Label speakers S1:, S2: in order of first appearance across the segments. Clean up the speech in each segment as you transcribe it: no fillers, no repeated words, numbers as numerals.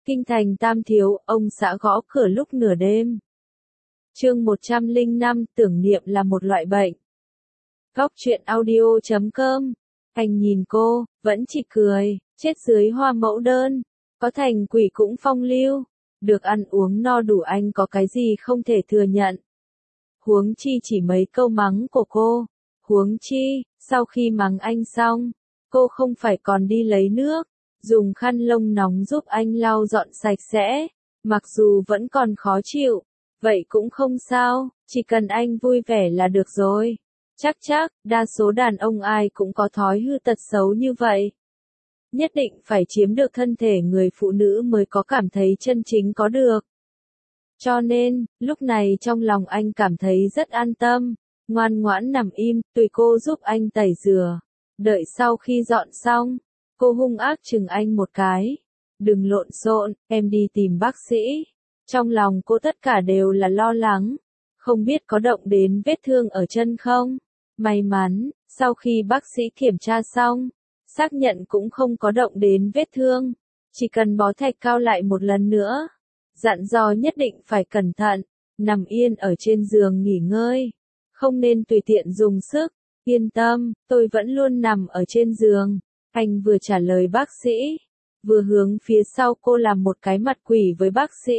S1: Kinh thành Tam Thiếu, ông xã gõ cửa lúc nửa đêm. Chương 105, tưởng niệm là một loại bệnh. Góc truyện audio.com. Anh nhìn cô, vẫn chỉ cười, chết dưới hoa mẫu đơn. Có thành quỷ cũng phong lưu. Được ăn uống no đủ anh có cái gì không thể thừa nhận. Huống chi chỉ mấy câu mắng của cô. Huống chi, sau khi mắng anh xong, cô không phải còn đi lấy nước, dùng khăn lông nóng giúp anh lau dọn sạch sẽ. Mặc dù vẫn còn khó chịu, vậy cũng không sao, chỉ cần anh vui vẻ là được rồi. Chắc, đa số đàn ông ai cũng có thói hư tật xấu như vậy. Nhất định phải chiếm được thân thể người phụ nữ mới có cảm thấy chân chính có được. Cho nên, lúc này trong lòng anh cảm thấy rất an tâm, ngoan ngoãn nằm im, tùy cô giúp anh tẩy rửa. Đợi sau khi dọn xong, cô hung ác chừng anh một cái. Đừng lộn xộn, em đi tìm bác sĩ. Trong lòng cô tất cả đều là lo lắng, không biết có động đến vết thương ở chân không. May mắn, sau khi bác sĩ kiểm tra xong, xác nhận cũng không có động đến vết thương, chỉ cần bó thạch cao lại một lần nữa. Dặn dò nhất định phải cẩn thận, nằm yên ở trên giường nghỉ ngơi, không nên tùy tiện dùng sức. Yên tâm, tôi vẫn luôn nằm ở trên giường. Anh vừa trả lời bác sĩ, vừa hướng phía sau cô làm một cái mặt quỷ với bác sĩ.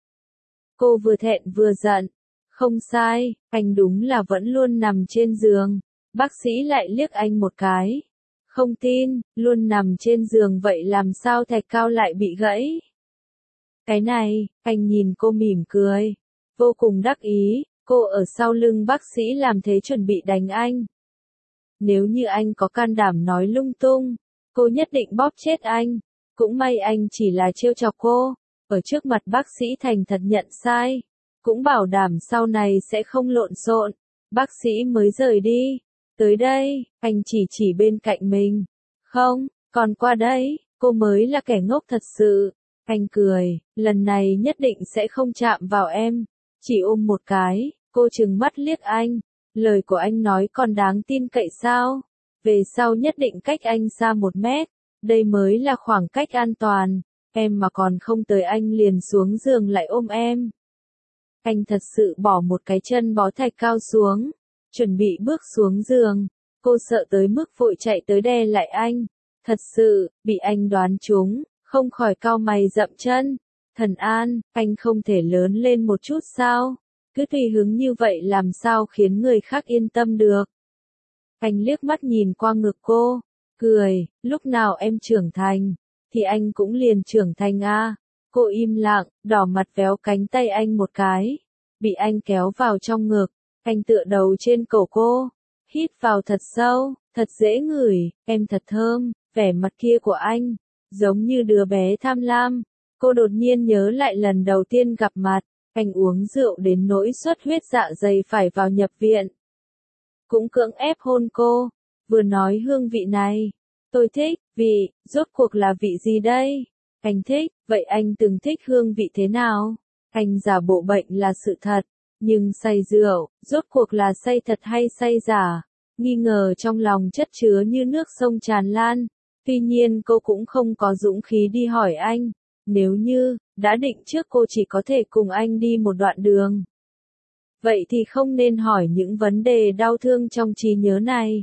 S1: Cô vừa thẹn vừa giận. Không sai, anh đúng là vẫn luôn nằm trên giường. Bác sĩ lại liếc anh một cái. Không tin, luôn nằm trên giường vậy làm sao thạch cao lại bị gãy? Cái này, anh nhìn cô mỉm cười, vô cùng đắc ý. Cô ở sau lưng bác sĩ làm thế chuẩn bị đánh anh. Nếu như anh có can đảm nói lung tung, cô nhất định bóp chết anh. Cũng may anh chỉ là trêu chọc cô, ở trước mặt bác sĩ thành thật nhận sai, cũng bảo đảm sau này sẽ không lộn xộn. Bác sĩ mới rời đi. Tới đây, anh chỉ bên cạnh mình. Không, còn qua đây, cô mới là kẻ ngốc thật sự. Anh cười, lần này nhất định sẽ không chạm vào em. Chỉ ôm một cái, cô trừng mắt liếc anh. Lời của anh nói còn đáng tin cậy sao? Về sau nhất định cách anh xa 1 mét. Đây mới là khoảng cách an toàn. Em mà còn không tới anh liền xuống giường lại ôm em. Anh thật sự bỏ một cái chân bó thạch cao xuống, chuẩn bị bước xuống giường. Cô sợ tới mức vội chạy tới đè lại anh. Thật sự, bị anh đoán trúng, không khỏi cau mày dậm chân. Thần An, anh không thể lớn lên một chút sao? Cứ tùy hứng như vậy làm sao khiến người khác yên tâm được? Anh liếc mắt nhìn qua ngực cô, cười, lúc nào em trưởng thành, thì anh cũng liền trưởng thành à. Cô im lặng, đỏ mặt véo cánh tay anh một cái. Bị anh kéo vào trong ngực, anh tựa đầu trên cổ cô, hít vào thật sâu, thật dễ ngửi, em thật thơm. Vẻ mặt kia của anh, giống như đứa bé tham lam. Cô đột nhiên nhớ lại lần đầu tiên gặp mặt, anh uống rượu đến nỗi xuất huyết dạ dày phải vào nhập viện. Cũng cưỡng ép hôn cô, vừa nói hương vị này. Tôi thích, vị, rốt cuộc là vị gì đây? Anh thích, vậy anh từng thích hương vị thế nào? Anh giả bộ bệnh là sự thật, nhưng say rượu, rốt cuộc là say thật hay say giả? Nghi ngờ trong lòng chất chứa như nước sông tràn lan. Tuy nhiên cô cũng không có dũng khí đi hỏi anh. Nếu như, đã định trước cô chỉ có thể cùng anh đi một đoạn đường, vậy thì không nên hỏi những vấn đề đau thương trong trí nhớ này.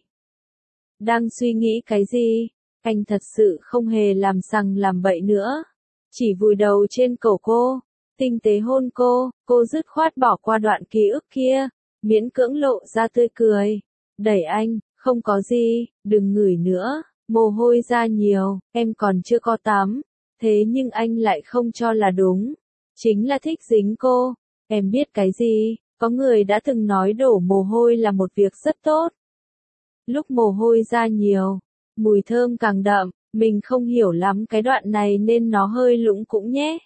S1: Đang suy nghĩ cái gì? Anh thật sự không hề làm sằng làm bậy nữa. Chỉ vùi đầu trên cổ cô, tinh tế hôn cô dứt khoát bỏ qua đoạn ký ức kia, miễn cưỡng lộ ra tươi cười. Đẩy anh, không có gì, đừng ngửi nữa, mồ hôi ra nhiều, em còn chưa có tắm. Thế nhưng anh lại không cho là đúng. Chính là thích dính cô. Em biết cái gì? Có người đã từng nói đổ mồ hôi là một việc rất tốt. Lúc mồ hôi ra nhiều, mùi thơm càng đậm, mình không hiểu lắm cái đoạn này nên nó hơi lũng củng nhé.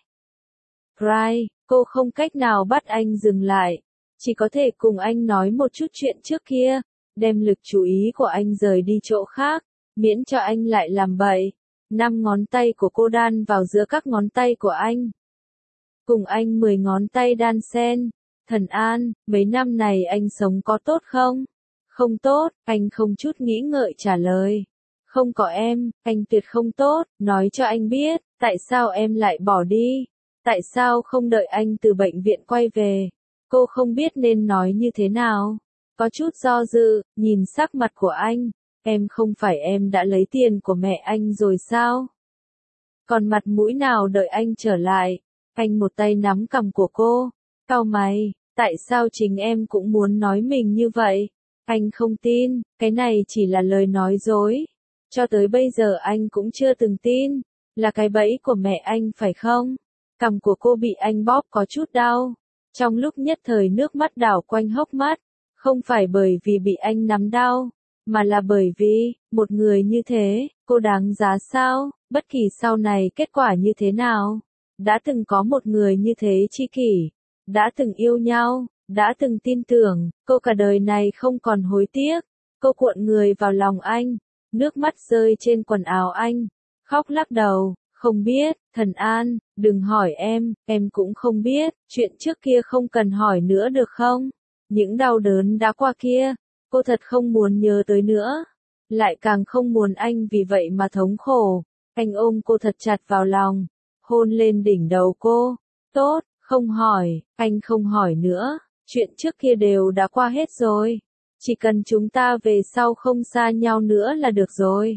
S1: Cry, cô không cách nào bắt anh dừng lại, chỉ có thể cùng anh nói một chút chuyện trước kia, đem lực chú ý của anh rời đi chỗ khác, miễn cho anh lại làm bậy. 5 ngón tay của cô đan vào giữa các ngón tay của anh. Cùng anh 10 ngón tay đan xen. Thần An, mấy năm này anh sống có tốt không? Không tốt, anh không chút nghĩ ngợi trả lời. Không có em, anh tuyệt không tốt, nói cho anh biết, tại sao em lại bỏ đi? Tại sao không đợi anh từ bệnh viện quay về? Cô không biết nên nói như thế nào. Có chút do dự, nhìn sắc mặt của anh. Em không phải em đã lấy tiền của mẹ anh rồi sao? Còn mặt mũi nào đợi anh trở lại? Anh một tay nắm cằm của cô. Cau mày, tại sao chính em cũng muốn nói mình như vậy? Anh không tin, cái này chỉ là lời nói dối. Cho tới bây giờ anh cũng chưa từng tin. Là cái bẫy của mẹ anh phải không? Cằm của cô bị anh bóp có chút đau. Trong lúc nhất thời nước mắt đảo quanh hốc mắt. Không phải bởi vì bị anh nắm đau, mà là bởi vì, một người như thế, cô đáng giá sao? Bất kỳ sau này kết quả như thế nào? Đã từng có một người như thế tri kỷ, đã từng yêu nhau, đã từng tin tưởng, cô cả đời này không còn hối tiếc. Cô cuộn người vào lòng anh, nước mắt rơi trên quần áo anh, khóc lắc đầu, không biết, Thần An, đừng hỏi em cũng không biết, chuyện trước kia không cần hỏi nữa được không? Những đau đớn đã qua kia, cô thật không muốn nhớ tới nữa, lại càng không muốn anh vì vậy mà thống khổ. Anh ôm cô thật chặt vào lòng, hôn lên đỉnh đầu cô. Tốt, không hỏi, anh không hỏi nữa, chuyện trước kia đều đã qua hết rồi. Chỉ cần chúng ta về sau không xa nhau nữa là được rồi.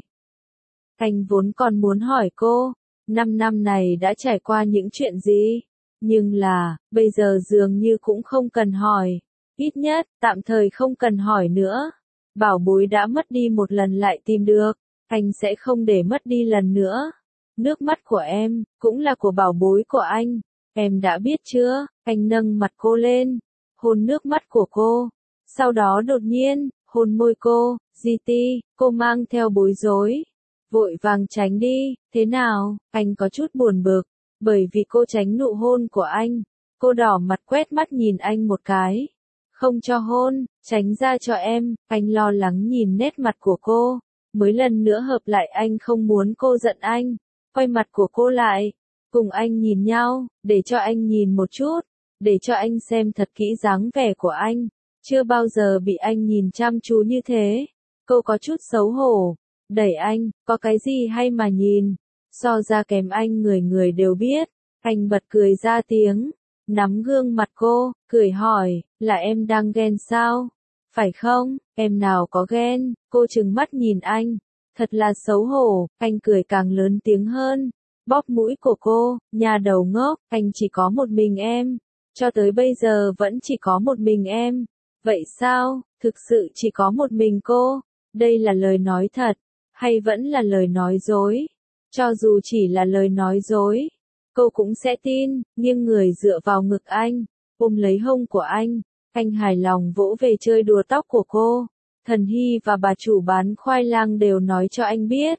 S1: Anh vốn còn muốn hỏi cô, 5 năm này đã trải qua những chuyện gì? Nhưng là, bây giờ dường như cũng không cần hỏi. Ít nhất, tạm thời không cần hỏi nữa. Bảo bối đã mất đi một lần lại tìm được, anh sẽ không để mất đi lần nữa. Nước mắt của em, cũng là của bảo bối của anh. Em đã biết chưa? Anh nâng mặt cô lên, hôn nước mắt của cô. Sau đó đột nhiên, hôn môi cô. GT, cô mang theo bối rối. Vội vàng tránh đi, thế nào? Anh có chút buồn bực, bởi vì cô tránh nụ hôn của anh. Cô đỏ mặt quét mắt nhìn anh một cái. Không cho hôn, tránh ra cho em, anh lo lắng nhìn nét mặt của cô. Mới lần nữa hợp lại anh không muốn cô giận anh. Quay mặt của cô lại, cùng anh nhìn nhau, để cho anh nhìn một chút, để cho anh xem thật kỹ dáng vẻ của anh. Chưa bao giờ bị anh nhìn chăm chú như thế. Cô có chút xấu hổ, đẩy anh, có cái gì hay mà nhìn, so ra kém anh người người đều biết. Anh bật cười ra tiếng, nắm gương mặt cô, cười hỏi, là em đang ghen sao? Phải không? Em nào có ghen? Cô trừng mắt nhìn anh, thật là xấu hổ. Anh cười càng lớn tiếng hơn, bóp mũi của cô, nhà đầu ngốc, anh chỉ có một mình em, cho tới bây giờ vẫn chỉ có một mình em. Vậy sao? Thực sự chỉ có một mình cô? Đây là lời nói thật, hay vẫn là lời nói dối? Cho dù chỉ là lời nói dối, cô cũng sẽ tin. Nghiêng người dựa vào ngực anh, ôm lấy hông của anh hài lòng vỗ về chơi đùa tóc của cô. Thần Hy và bà chủ bán khoai lang đều nói cho anh biết,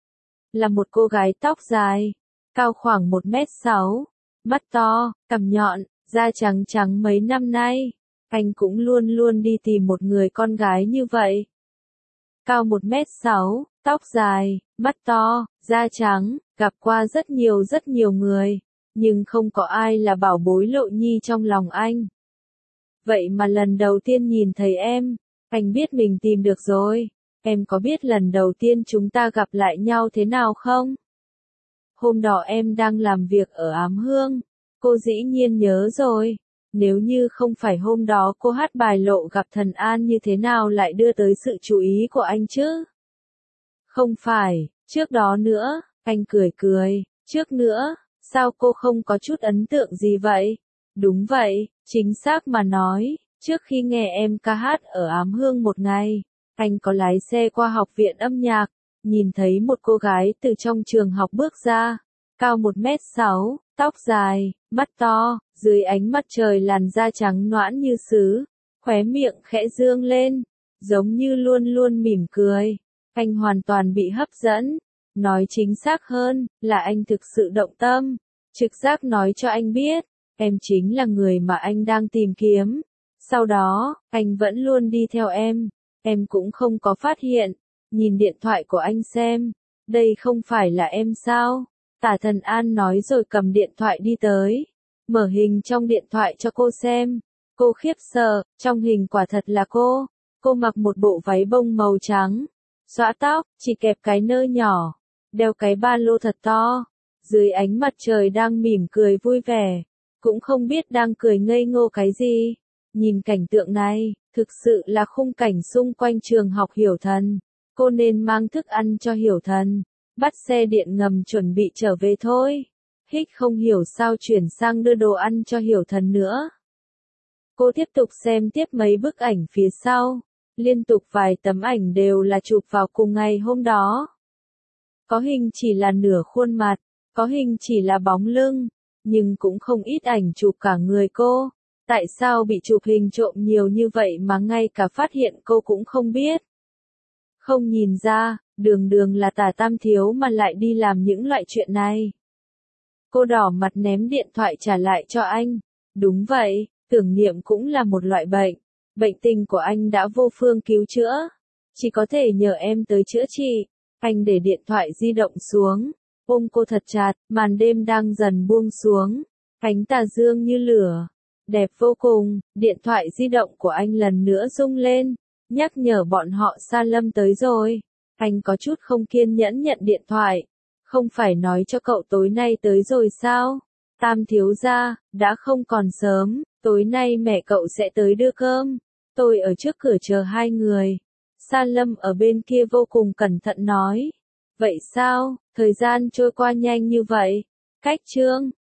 S1: là một cô gái tóc dài, cao khoảng 1m6, mắt to, cằm nhọn, da trắng trắng. Mấy năm nay, anh cũng luôn luôn đi tìm một người con gái như vậy. Cao 1m6, tóc dài, mắt to, da trắng, gặp qua rất nhiều người, nhưng không có ai là bảo bối Lộ Nhi trong lòng anh. Vậy mà lần đầu tiên nhìn thấy em, anh biết mình tìm được rồi. Em có biết lần đầu tiên chúng ta gặp lại nhau thế nào không? Hôm đó em đang làm việc ở Ám Hương. Cô dĩ nhiên nhớ rồi. Nếu như không phải hôm đó cô hát bài Lộ gặp Thần An như thế nào lại đưa tới sự chú ý của anh chứ? Không phải, trước đó nữa, anh cười cười, trước nữa, sao cô không có chút ấn tượng gì vậy? Đúng vậy, chính xác mà nói, trước khi nghe em ca hát ở Ám Hương một ngày, anh có lái xe qua học viện âm nhạc, nhìn thấy một cô gái từ trong trường học bước ra, cao 1m6, tóc dài, mắt to, dưới ánh mặt trời làn da trắng nõn như sứ, khóe miệng khẽ dương lên, giống như luôn luôn mỉm cười. Anh hoàn toàn bị hấp dẫn, nói chính xác hơn, là anh thực sự động tâm. Trực giác nói cho anh biết, em chính là người mà anh đang tìm kiếm. Sau đó, anh vẫn luôn đi theo em cũng không có phát hiện. Nhìn điện thoại của anh xem, đây không phải là em sao? Tả Thần An nói rồi cầm điện thoại đi tới, mở hình trong điện thoại cho cô xem. Cô khiếp sợ, trong hình quả thật là cô mặc một bộ váy bông màu trắng, xõa tóc, chỉ kẹp cái nơ nhỏ, đeo cái ba lô thật to, dưới ánh mặt trời đang mỉm cười vui vẻ, cũng không biết đang cười ngây ngô cái gì. Nhìn cảnh tượng này, thực sự là khung cảnh xung quanh trường học Hiểu Thần. Cô nên mang thức ăn cho Hiểu Thần, bắt xe điện ngầm chuẩn bị trở về thôi. Hích không hiểu sao chuyển sang đưa đồ ăn cho Hiểu Thần nữa. Cô tiếp tục xem tiếp mấy bức ảnh phía sau, liên tục vài tấm ảnh đều là chụp vào cùng ngày hôm đó. Có hình chỉ là nửa khuôn mặt, có hình chỉ là bóng lưng, nhưng cũng không ít ảnh chụp cả người cô. Tại sao bị chụp hình trộm nhiều như vậy mà ngay cả phát hiện cô cũng không biết? Không nhìn ra, đường đường là Tả Tam Thiếu mà lại đi làm những loại chuyện này. Cô đỏ mặt ném điện thoại trả lại cho anh. Đúng vậy, tưởng niệm cũng là một loại bệnh. Bệnh tình của anh đã vô phương cứu chữa. Chỉ có thể nhờ em tới chữa trị. Anh để điện thoại di động xuống, ôm cô thật chặt, màn đêm đang dần buông xuống. Cánh tà dương như lửa, đẹp vô cùng. Điện thoại di động của anh lần nữa rung lên, nhắc nhở bọn họ Sa Lâm tới rồi. Anh có chút không kiên nhẫn nhận điện thoại. Không phải nói cho cậu tối nay tới rồi sao? Tam thiếu gia, đã không còn sớm, tối nay mẹ cậu sẽ tới đưa cơm. Tôi ở trước cửa chờ hai người. Sa Lâm ở bên kia vô cùng cẩn thận nói. Vậy sao, thời gian trôi qua nhanh như vậy? Cách chương